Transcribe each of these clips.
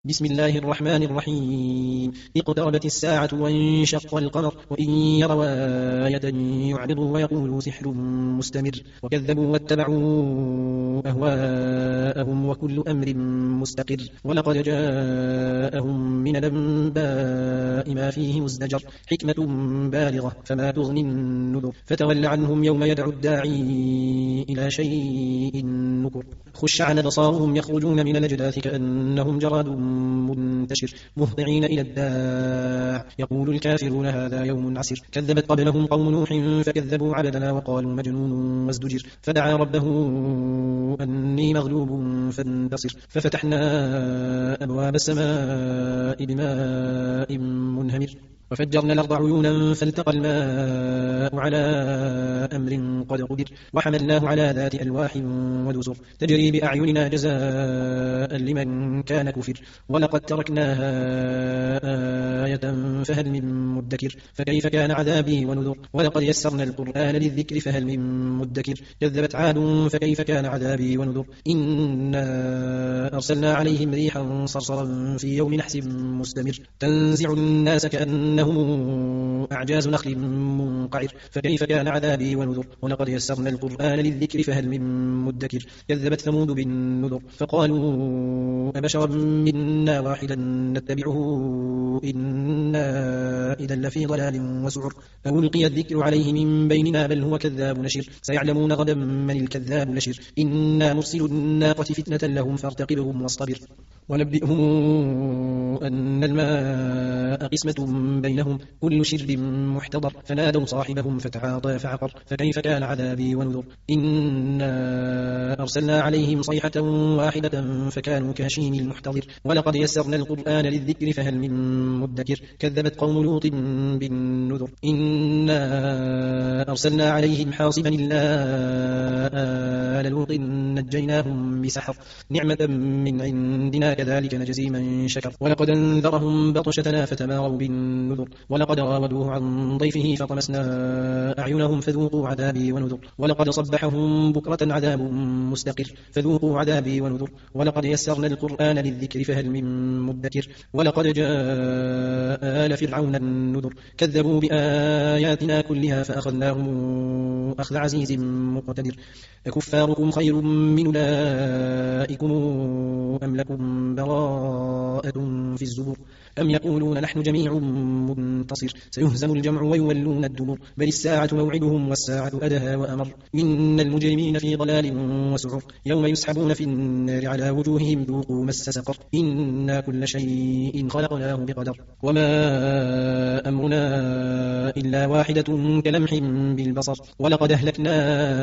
بسم الله الرحمن الرحيم. اقتربت الساعة وانشق القمر وإن يروا آية يعرضوا ويقولوا سحر مستمر وكذبوا واتبعوا أهواءهم وكل أمر مستقر ولقد جاءهم من الأنباء ما فيه مزدجر حكمة بالغة فما تغني النذر فتول عنهم يوم يدعو الداعي إلى شيء نكر خش عن أبصارهم يخرجون من الأجداث كأنهم جراد منتشر مهطعين إلى الداع يقول الكافرون هذا يوم عسر كذبت قبلهم قوم نوح فكذبوا عبدنا وقالوا مجنون وازدجر فدعا ربه أني مغلوب فانتصر ففتحنا أبواب السماء بماء منهمر وفجرنا الأرض عيونا فالتقى الماء على أمر قد قدر وحملناه على ذات ألواح ودسر تجري بأعيننا جزاء لمن كان كفر ولقد تركناها آية فهل من مدكر فكيف كان عذابي ونذر ولقد يسرنا القرآن للذكر فهل من مدكر كذبت عاد فكيف كان عذابي ونذر إنا أرسلنا عليهم ريحا صرصرا في يوم نحس مستمر تنزع الناس كأنهم أعجاز نخل منقعر فكيف كان عذابي ونذر ولقد يسرنا القرآن للذكر فهل من مدكر كذبت ثمود بالنذر فقالوا أبشرا منا واحدا نتبعه إنا إذا لفي ضلال وسعر ألقي الذكر عليه من بيننا بل هو كذاب نشر سيعلمون غدا من الكذاب نشر إنا مرسل الناقة فتنة لهم فارتقبهم واصطبر ونبئهم أن الماء قسمة بينهم كل شرب محتضر فنادوا صاحبهم فتعاطى فعقر فكيف كان عذابي ونذر إنا أرسلنا عليهم صيحة واحدة فكانوا كهشيم المحتضر ولقد يسرنا القرآن للذكر فهل من مدكر كذبت قوم لوط بالنذر إنا أرسلنا عليهم حاصبا إلا آل لوط نجيناهم بسحر نعمة من عندنا كذلك نجزي من شكر ولقد انذرهم بطشتنا فتماروا بالنذر ولقد راودوه عن ضيفه فطمسنا أعينهم فذوقوا عذابي ونذر ولقد صبحهم بكرة عذاب مستقر فذوقوا عذابي ونذر ولقد يسرنا القرآن للذكر فهل من مدكر ولقد جاء آل فرعون النذر كذبوا بآياتنا كلها فأخذناهم أخذ عزيز مقتدر أكفاركم خير من أولئكم أم لكم براءة في الزبر أم يقولون نحن جميع منتصر سيهزم الجمع ويولون الدبر بل الساعة موعدهم والساعة أدهى وأمر إن المجرمين في ضلال وسعر يوم يسحبون في النار على وجوههم ذوقوا مس سقر إنا كل شيء خلقناه بقدر وما أمرنا إلا واحدة كلمح بالبصر ولقد أهلكنا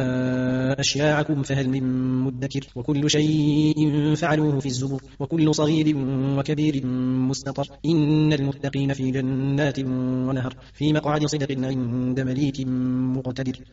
أشياعكم فهل من مدكر وكل شيء فعلوه في الزبر وكل صغير وكبير مستطر إن المتقين في جنات ونهر في مقعد صدق عند مليك مقتدر